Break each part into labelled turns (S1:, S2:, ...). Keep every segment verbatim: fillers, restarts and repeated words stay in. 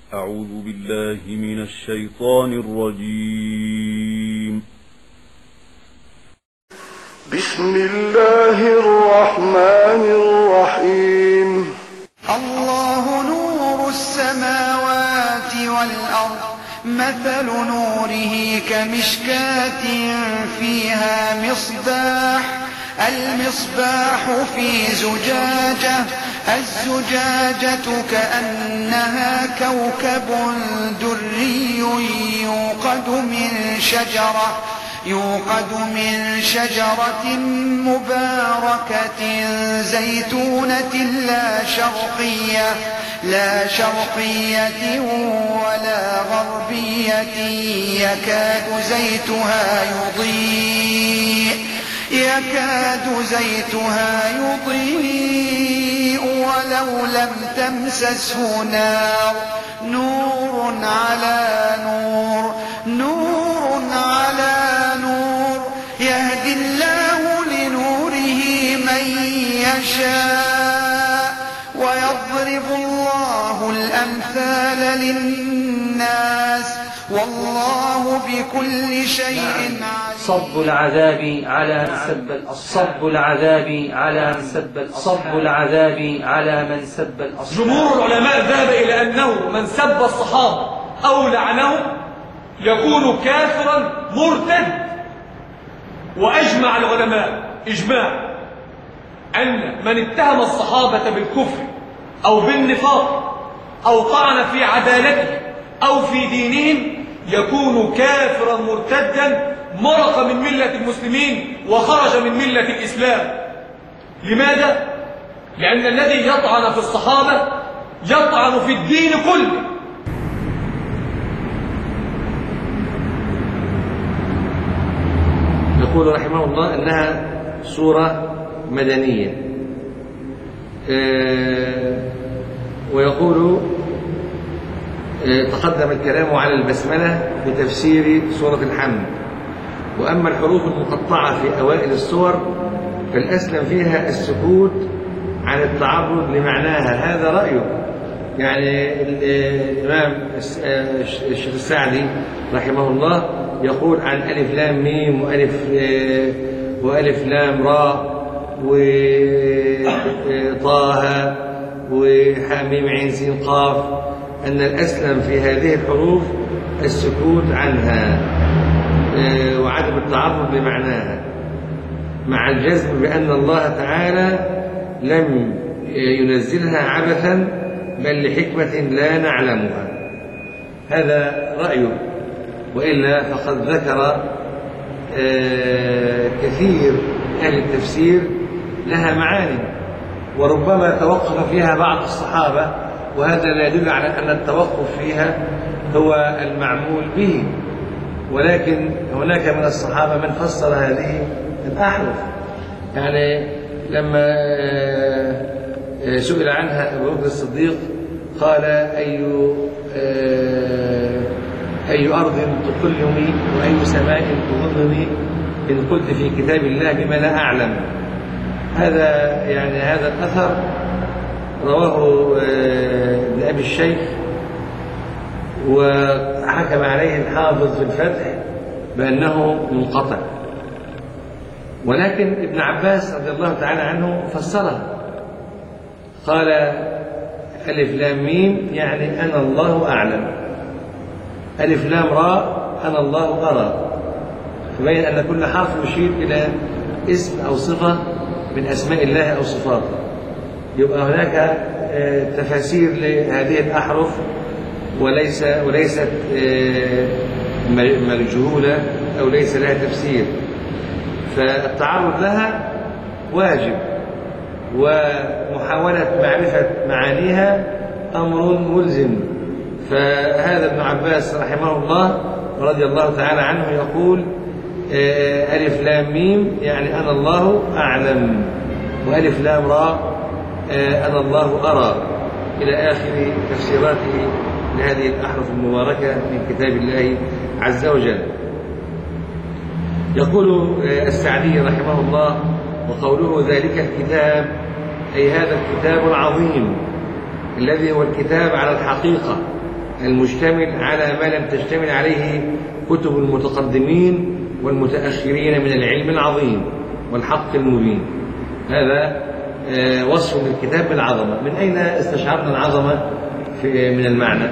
S1: أعوذ بالله من الشيطان الرجيم.
S2: بسم الله الرحمن الرحيم.
S3: الله نور السماوات والأرض، مثل نوره كمشكاة فيها مصباح، المصباح في زجاجة، الزجاجة كأنها كوكب دري يوقد من شجرة يوقد من شجرة مباركة زيتونة لا شرقية لا شرقية ولا غربية يكاد زيتها يضيء يكاد زيتها يضيء ولو لم تمسسه نار، نور على نور نور على نور، يهدي الله لنوره من يشاء ويضرب الله الأمثال للناس والله بكل شيء عليم.
S4: صب العذاب على من سب صب العذاب على من سب صب العذاب على من سب الأصحاب.
S5: جمهور العلماء ذهب إلى أنه من سب الصحابة أو لعنهم يكون كافرا مرتد، وأجمع العلماء إجماع أن من اتهم الصحابة بالكفر أو بالنفاق أو طعن في عدالته أو في دينهم يكون كافرا مرتدا مرق من ملة المسلمين وخرج من ملة الإسلام. لماذا؟ لأن الذي يطعن في الصحابة يطعن في الدين كله.
S6: يقول رحمه الله أنها سورة مدنية، أه ويقول أه تقدم الكلام على البسملة بتفسير سورة الحمد، وأما الحروف المقطعة في أوائل السور فالأسلم فيها السكوت عن التعرض لمعناها. هذا رأيه، يعني الإمام الشيخ السعدي رحمه الله يقول عن ألف لام ميم وألف وألف لام راء وطه وحاميم عين سين قاف أن الأسلم في هذه الحروف السكوت عنها وعدم التعرض لمعناها، مع الجزم بأن الله تعالى لم ينزلها عبثا بل لحكمة لا نعلمها. هذا رأيه، وإلا فقد ذكر كثير أهل التفسير لها معاني وربما توقف فيها بعض الصحابة، وهذا لا يدل على أن التوقف فيها هو المعمول به، ولكن هناك من الصحابة من فسر هذه الأحرف. يعني لما سئل عنها أبو بكر الصديق قال أي أي أرض تقلني وأي سماء تظلني إن قلت في كتاب الله بما لا أعلم. هذا يعني هذا الأثر رواه ابن أبي الشيخ وحكم عليه الحافظ في الفتح بأنه منقطع، ولكن ابن عباس رضي الله تعالى عنه فسرها، قال ألف لام ميم يعني أنا الله أعلم، ألف لام راء أنا الله أرى، فبين أن كل حرف يشير إلى اسم أو صفة من أسماء الله أو صفاته. يبقى هناك تفاسير لهذه الأحرف وليس وليست مجهولة أو ليس لها تفسير، فالتعرض لها واجب، ومحاولة معرفة معانيها أمر ملزم. فهذا ابن عباس رحمه الله ورضي الله تعالى عنه يقول ألف لام ميم يعني أنا الله أعلم، وألف لام راء أنا الله أرى، إلى آخر تفسيراته لهذه الأحرف المباركة من كتاب الله عز وجل. يقول السعدي رحمه الله وقوله ذلك الكتاب أي هذا الكتاب العظيم الذي هو الكتاب على الحقيقة المشتمل على ما لم تشتمل عليه كتب المتقدمين والمتأخرين من العلم العظيم والحق المبين. هذا وصف للكتاب بالعظمة. من أين استشعرنا العظمة في من المعنى؟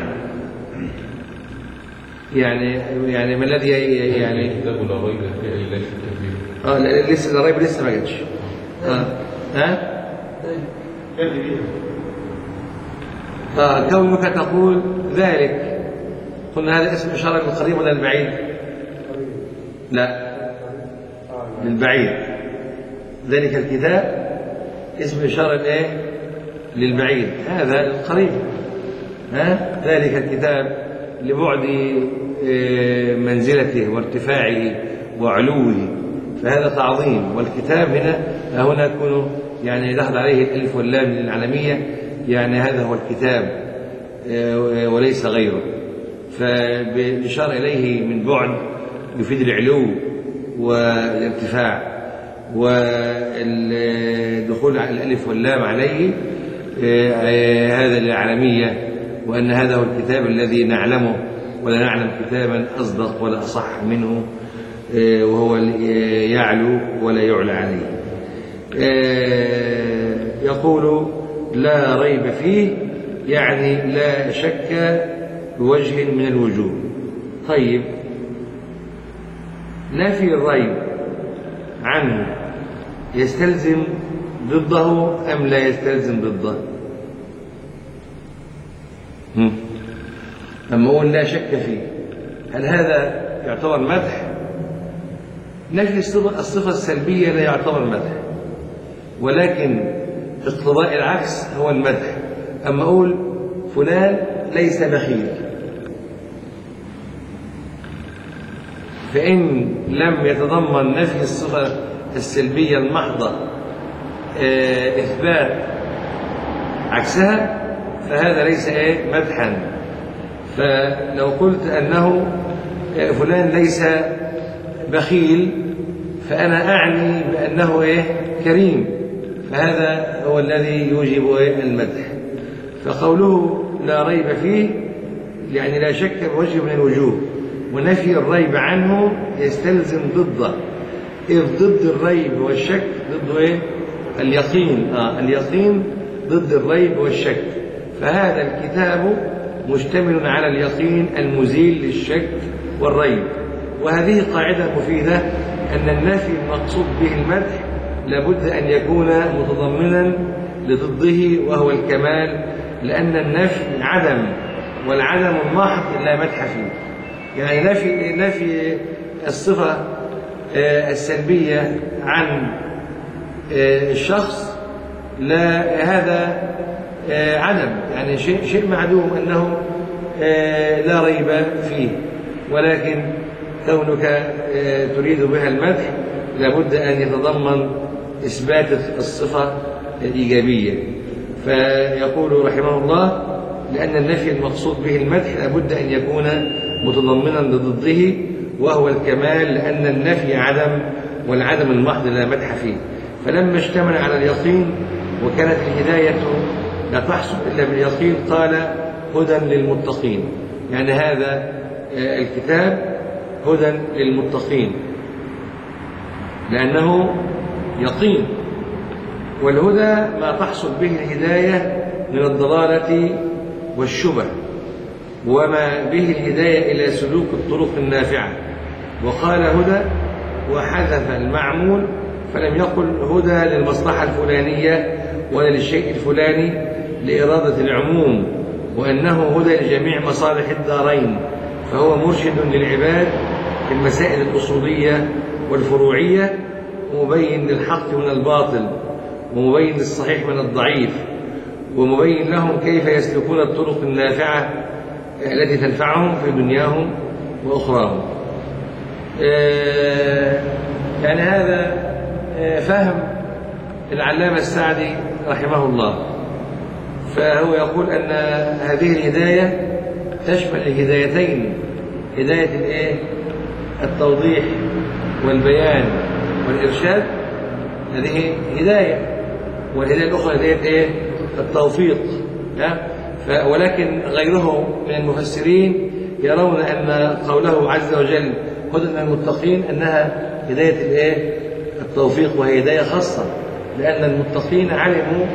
S6: يعني يعني ما الذي يعني
S7: كتاب لا ريب فيه ليس كثير.
S6: اه لا لسه لا ريب لسه ما جاتش. اه ها اه كونك تقول ذلك، قلنا هذا اسم إشارة للقريب ولا للبعيد؟ لا للبعيد. ذلك الكتاب اسم إشارة لإيه؟ للبعيد. هذا القريب. ها ذلك الكتاب لبعد منزلته وارتفاعه وعلوه، فهذا تعظيم. والكتاب هنا هنا يكون يعني دخل عليه الألف واللام للعالمية، يعني هذا هو الكتاب وليس غيره. فبالإشارة إليه من بعد يفيد العلو والارتفاع، والدخول على الألف واللام عليه هذا للعالمية، وأن هذا هو الكتاب الذي نعلمه ولا نعلم كتابا أصدق ولا أصح منه، وهو يعلو ولا يعلى عليه. يقول لا ريب فيه، يعني لا شك بوجه من الوجوه. طيب نفي الريب عنه يستلزم ضده أم لا يستلزم ضده؟ أما أقول لا شك فيه، هل هذا يعتبر مدح؟ نفي الصفة السلبية لا يعتبر مدح، ولكن اقتضاء العكس هو المدح. أما أقول فلان ليس بخيل، فإن لم يتضمن نفي الصفة السلبية المحضة إثبات عكسها فهذا ليس إيه مدحا. فلو قلت أنه فلان ليس بخيل فأنا أعني بأنه إيه كريم، فهذا هو الذي يوجب إيه المدح. فقوله لا ريب فيه يعني لا شك بوجه من الوجوه، ونفي الريب عنه يستلزم ضده، إذ ضد الريب والشك ضده إيه اليقين. آه اليقين ضد الريب والشك، فهذا الكتاب مشتمل على اليقين المزيل للشك والريب. وهذه قاعدة مفيدة، أن النفي المقصود به المدح لابد أن يكون متضمنا لضده وهو الكمال، لأن النفي عدم، والعدم المحض لا مدح فيه. يعني نفي نفي الصفة السلبية عن الشخص لا هذا عدم، يعني شيء شيء معدوم أنه لا ريب فيه، ولكن كونك تريد بها المدح لابد أن يتضمن إثبات الصفة الإيجابية. فيقول رحمه الله لأن النفي المقصود به المدح لابد أن يكون متضمنا لضده وهو الكمال، لأن النفي عدم والعدم المحض لا مدح فيه. فلما اشتمل على اليقين وكانت الهداية لا تحصل إلا باليقين قال هدى للمتقين، يعني هذا الكتاب هدى للمتقين لأنه يقين، والهدى ما تحصل به الهداية من الضلالة والشبه، وما به الهداية إلى سلوك الطرق النافعة. وقال هدى وحذف المعمول، فلم يقل هدى للمصلحة الفلانية ولا للشيء الفلاني لإرادة العموم، وأنه هدى لجميع مصالح الدارين، فهو مرشد للعباد في المسائل الأصولية والفروعية، ومبين للحق من الباطل، ومبين للصحيح من الضعيف، ومبين لهم كيف يسلكون الطرق النافعة التي تنفعهم في دنياهم وأخراهم. يعني هذا فهم العلامة السعدي رحمه الله، فهو يقول أن هذه الهداية تشمل الهدايتين، هداية الإيه؟ التوضيح والبيان والإرشاد، هذه هداية، والهداية الأخرى هداية إيه؟ التوفيق. ولكن غيره من المفسرين يرون أن قوله عز وجل هدى للمتقين أنها هداية الإيه؟ التوفيق، وهي هداية خاصة، لأن المتقين علموا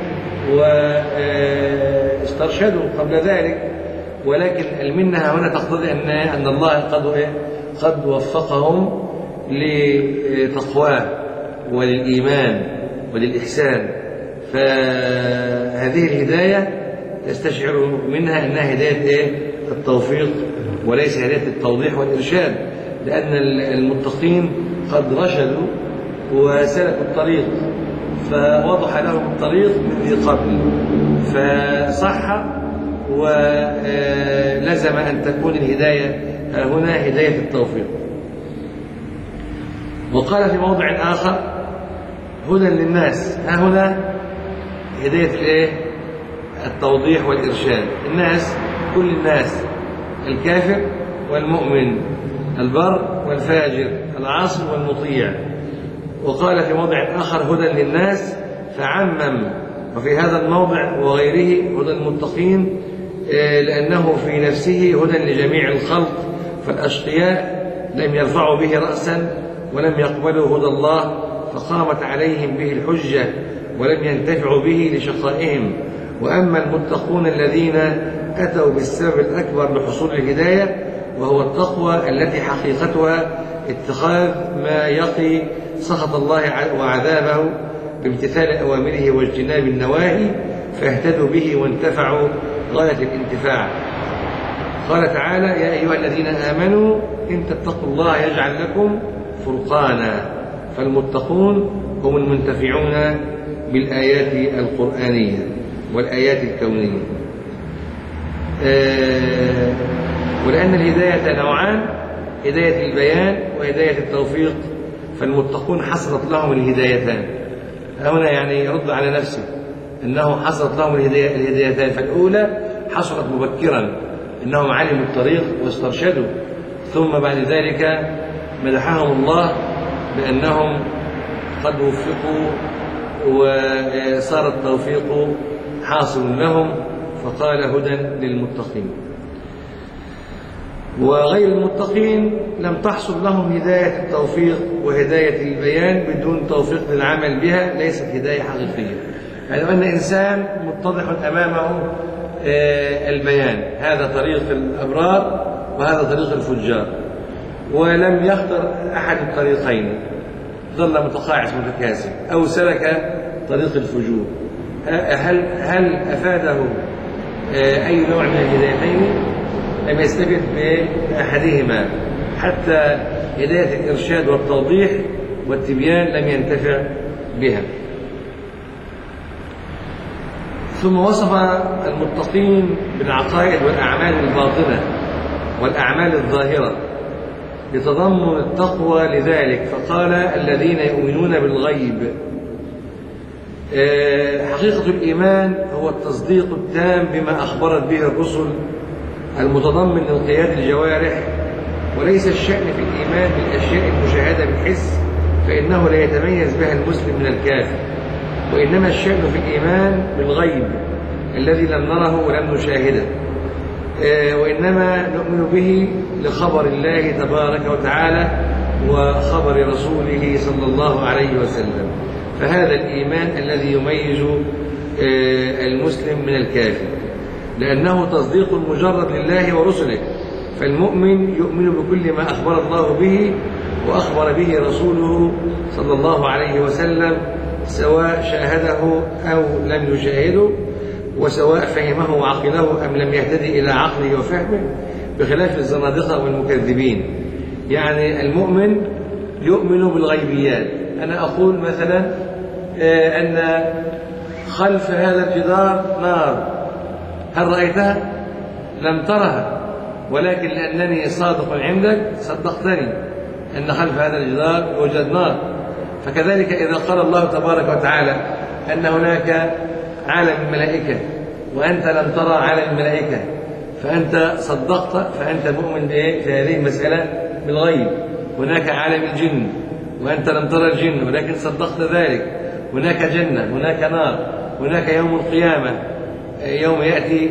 S6: واسترشدوا قبل ذلك، ولكن المنة هنا تقتضي أن أن الله قد قد وفقهم لتقواه وللإيمان وللإحسان. فهذه الهداية تستشعر منها أنها هداية إيه؟ التوفيق وليس هداية التوضيح والإرشاد، لأن المتقين قد رشدوا وسلكوا الطريق فوضح لهم الطريق من ذي قبل، فصح ولزم أن تكون الهداية هنا هداية التوفيق. وقال في موضع آخر هدى للناس، ها هنا هداية الايه؟ التوضيح والإرشاد. الناس كل الناس، الكافر والمؤمن، البر والفاجر، العاصي والمطيع. وقال في موضع آخر هدى للناس فعمم، وفي هذا الموضع وغيره هدى المتقين لأنه في نفسه هدى لجميع الخلق، فالأشقياء لم يرفعوا به رأسا ولم يقبلوا هدى الله فقامت عليهم به الحجة ولم ينتفعوا به لشقائهم. وأما المتقون الذين أتوا بالسبب الأكبر لحصول الهداية وهو التقوى التي حقيقتها اتخاذ ما يقي سخط الله وعذابه بامتثال أوامره واجتناب النواهي، فاهتدوا به وانتفعوا غاية الانتفاع. قال تعالى يا أيها الذين آمنوا إن تتقوا الله يجعل لكم فرقانا، فالمتقون هم المنتفعون بالآيات القرآنية والآيات الكونية. آه ولأن الهداية نوعان، هداية البيان وهداية التوفيق، فالمتقون حصلت لهم الهدايتان. هنا يعني يرد على نفسه أنه حصلت لهم الهدايتان، فالأولى حصلت مبكرا أنهم علموا الطريق واسترشدوا، ثم بعد ذلك مدحهم الله بأنهم قد وفقوا وصار التوفيق حاصل لهم، فقال هدى للمتقين. وغير المتقين لم تحصل لهم هداية التوفيق وهداية البيان بدون توفيق للعمل بها، ليست هداية حقيقية. يعني أن إنسان متضح أمامه البيان، هذا طريق الأبرار وهذا طريق الفجار، ولم يختر أحد الطريقين، ظل متقاعس متكاسل، أو سلك طريق الفجور. هل هل أفاده أي نوع من الهدايتين؟ لم يستفد بأحدهما، حتى هداية الإرشاد والتوضيح والتبيان لم ينتفع بها. ثم وصف المتقين بالعقائد والأعمال الباطنة والأعمال الظاهرة لتضمن التقوى لذلك، فقال الذين يؤمنون بالغيب. حقيقة الإيمان هو التصديق التام بما أخبرت به الرسل المتضمن لانقياد الجوارح، وليس الشأن في الإيمان بالأشياء المشاهدة بالحس فإنه لا يتميز بها المسلم من الكافر، وإنما الشأن في الإيمان بالغيب الذي لم نره ولم نشاهده، وإنما نؤمن به لخبر الله تبارك وتعالى وخبر رسوله صلى الله عليه وسلم. فهذا الإيمان الذي يميز المسلم من الكافر، لأنه تصديق مجرد لله ورسله، فالمؤمن يؤمن بكل ما أخبر الله به وأخبر به رسوله صلى الله عليه وسلم، سواء شاهده أو لم يشاهده، وسواء فهمه وعقله أم لم يهتدي إلى عقله وفهمه، بخلاف الزنادقة والمكذبين. يعني المؤمن يؤمن بالغيبيات. أنا أقول مثلا أن خلف هذا الجدار نار، هل رأيتها؟ لم ترها، ولكن لأنني صادق عندك صدقتني أن خلف هذا الجدار يوجد نار. فكذلك إذا قال الله تبارك وتعالى أن هناك عالم الملائكة وأنت لم ترى عالم الملائكة، فأنت صدقت، فأنت مؤمن في هذه المسألة بالغيب. هناك عالم الجن وأنت لم ترى الجن ولكن صدقت ذلك. هناك جنة، هناك نار، هناك يوم القيامة، يوم يأتي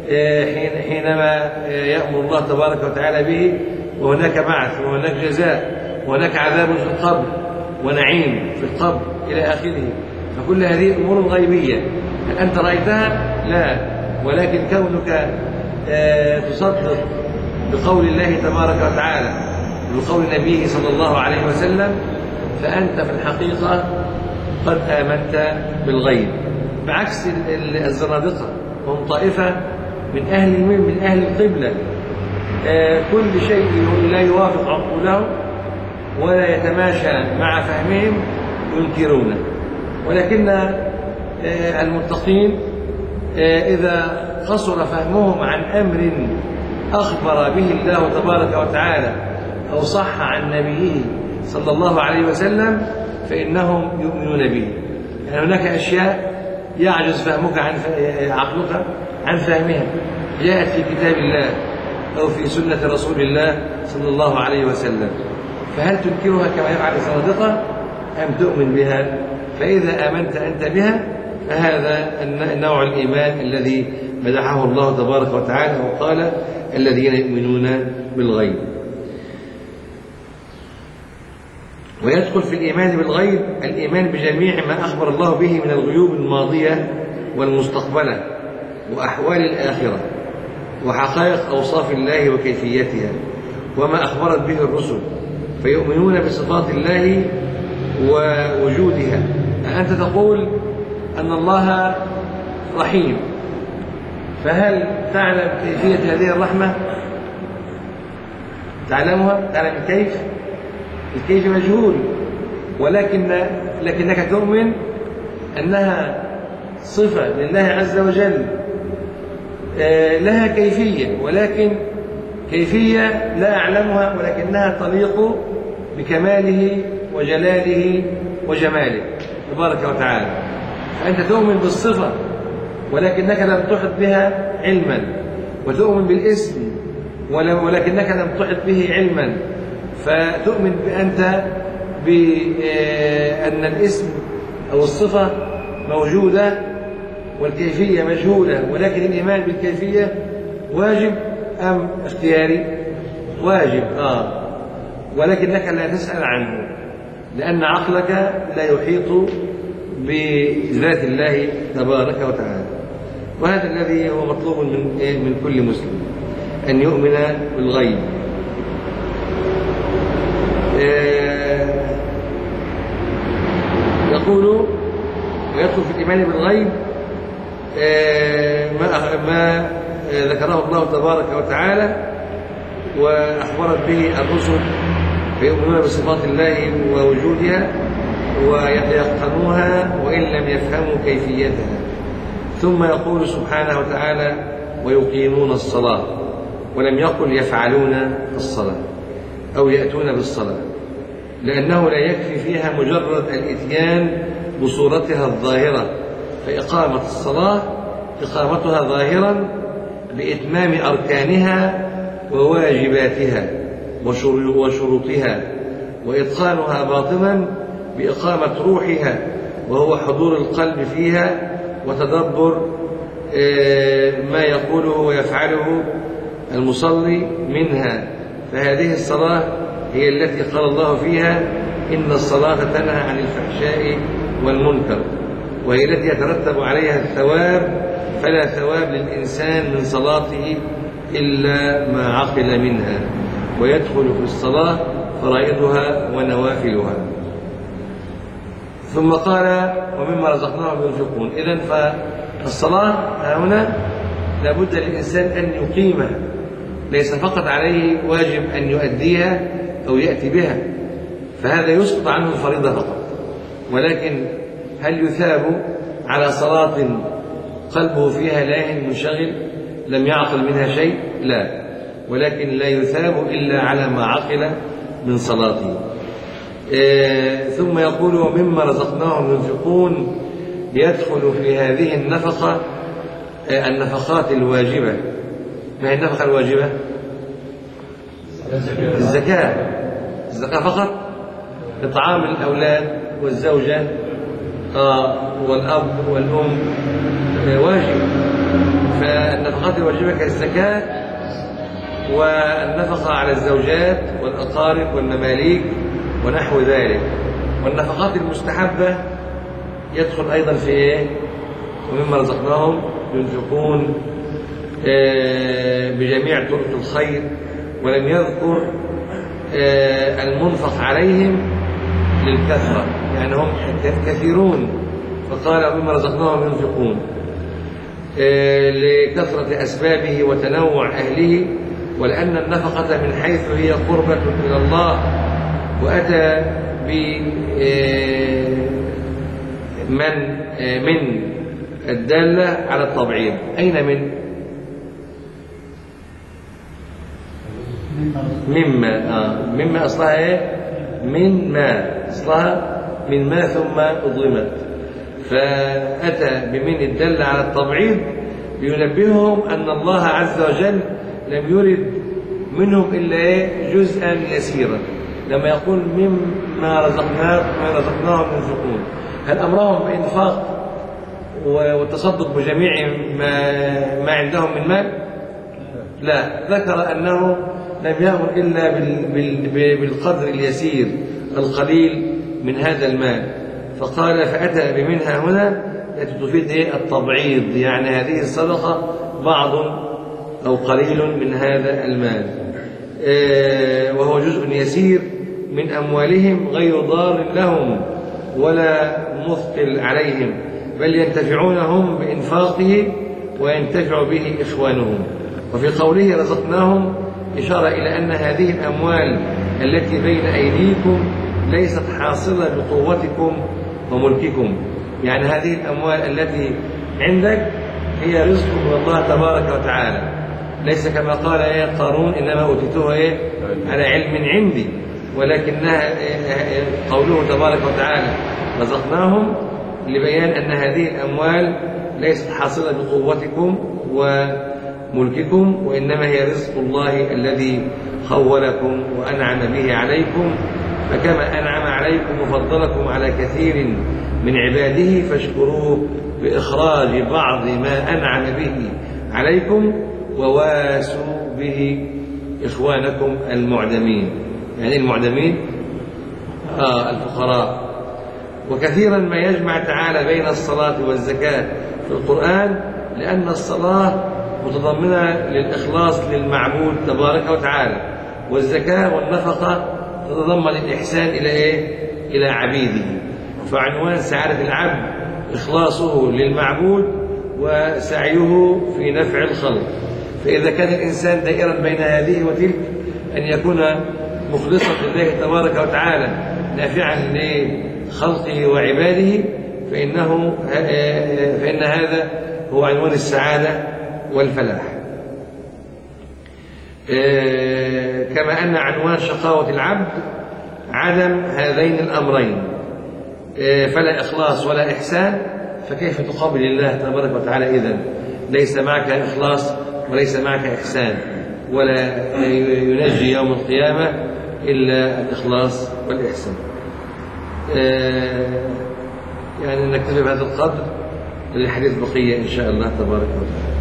S6: حينما يأمر الله تبارك وتعالى به، وهناك بعث وهناك جزاء وهناك عذاب في القبر ونعيم في القبر إلى آخره. فكل هذه أمور غيبية. هل أنت رأيتها؟ لا، ولكن كونك تصدق بقول الله تبارك وتعالى وبقول نبيه صلى الله عليه وسلم فأنت في الحقيقة قد آمنت بالغيب، بعكس الزنادقة وهم طائفة من أهل من أهل القبلة، كل شيء لا يوافق عقولهم ولا يتماشى مع فهمهم ينكرونه. ولكن المتقين إذا قصر فهمهم عن أمر أخبر به الله تبارك وتعالى أو صح عن نبيه صلى الله عليه وسلم فإنهم يؤمنون به. يعني هناك أشياء يعجز فهمك عن عقلك عن فهمها، جاءت في كتاب الله أو في سنة رسول الله صلى الله عليه وسلم، فهل تنكرها كما يفعل الزنادقة أم تؤمن بها؟ فإذا آمنت أنت بها فهذا نوع الإيمان الذي مدحه الله تبارك وتعالى وقال الذين يؤمنون بالغيب. ويدخل في الإيمان بالغيب الإيمان بجميع ما أخبر الله به من الغيوب الماضية والمستقبلة وأحوال الآخرة وحقائق أوصاف الله وكيفيتها وما أخبرت به الرسل، فيؤمنون بصفات الله ووجودها. أنت تقول أن الله رحيم، فهل تعلم كيفية هذه الرحمة؟ تعلمها؟ تعلم الكيف؟ الكيف مجهول، ولكن لكنك تؤمن أنها صفة لله عز وجل لها كيفية، ولكن كيفية لا أعلمها ولكنها تليق بكماله وجلاله وجماله تبارك وتعالى. فأنت تؤمن بالصفة ولكنك لم تحط بها علما، وتؤمن بالاسم ولكنك لم تحط به علما، فتؤمن بأنت بأن الاسم أو الصفة موجودة والكيفية مجهولة، ولكن الإيمان بالكيفية واجب أم اختياري؟ واجب آه ولكنك لا تسأل عنه لأن عقلك لا يحيط بذات الله تبارك وتعالى. وهذا الذي هو مطلوب من من كل مسلم، أن يؤمن بالغيب. يقول ويدخل في الإيمان بالغيب ما ما ذكره الله تبارك وتعالى وأخبرت به الرسل، فيؤمنون بصفات الله ووجودها ويتيقنوها وإن لم يفهموا كيفيتها. ثم يقول سبحانه وتعالى ويقيمون الصلاة، ولم يقل يفعلون الصلاة أو يأتون بالصلاة، لأنه لا يكفي فيها مجرد الإتيان بصورتها الظاهرة، فإقامة الصلاة إقامتها ظاهرا بإتمام أركانها وواجباتها وشروطها، وإتقانها باطنا بإقامة روحها وهو حضور القلب فيها وتدبر ما يقوله ويفعله المصلي منها. فهذه الصلاة هي التي قال الله فيها إن الصلاة تنهى عن الفحشاء والمنكر، وهي التي يترتب عليها الثواب، فلا ثواب للإنسان من صلاته إلا ما عقل منها، ويدخل في الصلاة فرائضها ونوافلها. ثم قال ومما رزقناهم ينفقون. إذن فالصلاة هنا لابد للإنسان أن يقيمها، ليس فقط عليه واجب أن يؤديها أو يأتي بها، فهذا يسقط عنه الفريضة فقط. ولكن هل يثاب على صلاة قلبه فيها لاهٍ منشغل لم يعقل منها شيء؟ لا، ولكن لا يثاب إلا على ما عقل من صلاته. إيه ثم يقول ومما رزقناهم ينفقون، يدخل في هذه النفقة إيه النفقات الواجبة. ما هي النفقة الواجبة؟ الزكاة. الزكاة فقط؟ إطعام الأولاد والزوجة آه والأب والأم آه واجب. فالنفقات الواجبة كالزكاة والنفقة على الزوجات والأقارب والمماليك ونحو ذلك. والنفقات المستحبة يدخل أيضا في إيه؟ ومما رزقناهم ينفقون بجميع طرق الخير، ولم يذكر المنفق عليهم للكثرة، يعني هم كثيرون فقال ومما رزقناهم ينفقون لكثرة أسبابه وتنوع أهله، ولأن النفقة من حيث هي قربة إلى الله. وأتى بمن من الدالة على التبعيض. أين من؟ مما آه. مما أصلها إيه؟ من ما أصلها من ما ثم أضغمت، فأتى بمن الدالة على التبعيض لينبههم أن الله عز وجل لم يرد منهم إلا إيه؟ جزءا يسيرا. لما يقول مما رزقناهم ما رزقناهم ينفقون، هل أمرهم بإنفاق والتصدق بجميع ما ما عندهم من مال؟ لا، ذكر أنه لم يأمر إلا بالقدر اليسير القليل من هذا المال، فقال فأتى بمنها هنا التي تفيد التبعيض، يعني هذه الصدقة بعض أو قليل من هذا المال، وهو جزء يسير من أموالهم غير ضار لهم ولا مثقل عليهم، بل ينتفعون هم بإنفاقه وينتفع به إخوانهم. وفي قوله رزقناهم إشارة إلى أن هذه الأموال التي بين أيديكم ليست حاصلة بقوتكم وملككم، يعني هذه الأموال التي عندك هي رزق من الله تبارك وتعالى، ليس كما قال إيه قارون إنما أوتيتها إيه على علم عندي، ولكنها قوله تبارك وتعالى رزقناهم لبيان أن هذه الأموال ليست حاصلة بقوتكم وملككم، وإنما هي رزق الله الذي خولكم وأنعم به عليكم، فكما أنعم عليكم وفضلكم على كثير من عباده فاشكروه بإخراج بعض ما أنعم به عليكم وواسوا به إخوانكم المعدمين. يعني المعدمين آه الفقراء. وكثيرا ما يجمع تعالى بين الصلاة والزكاة في القرآن، لأن الصلاة متضمنة للإخلاص للمعبود تبارك وتعالى، والزكاة والنفقة تتضمن الإحسان إلى إيه؟ إلى عبيده. فعنوان سعادة العبد إخلاصه للمعبود وسعيه في نفع الخلق. فإذا كان الإنسان دائرا بين هذه وتلك، أن يكون مخلصا لله تبارك وتعالى نافعا لخلقه وعباده، فإنه فإن هذا هو عنوان السعادة والفلاح. كما أن عنوان شقاوة العبد عدم هذين الأمرين، فلا إخلاص ولا إحسان، فكيف تقابل الله تبارك وتعالى إذن؟ ليس معك إخلاص وليس معك إحسان، ولا ينجي يوم القيامة إلا الإخلاص والإحسان. يعني نكتفي بهذا القدر، للحديث بقية إن شاء الله تبارك وتعالى.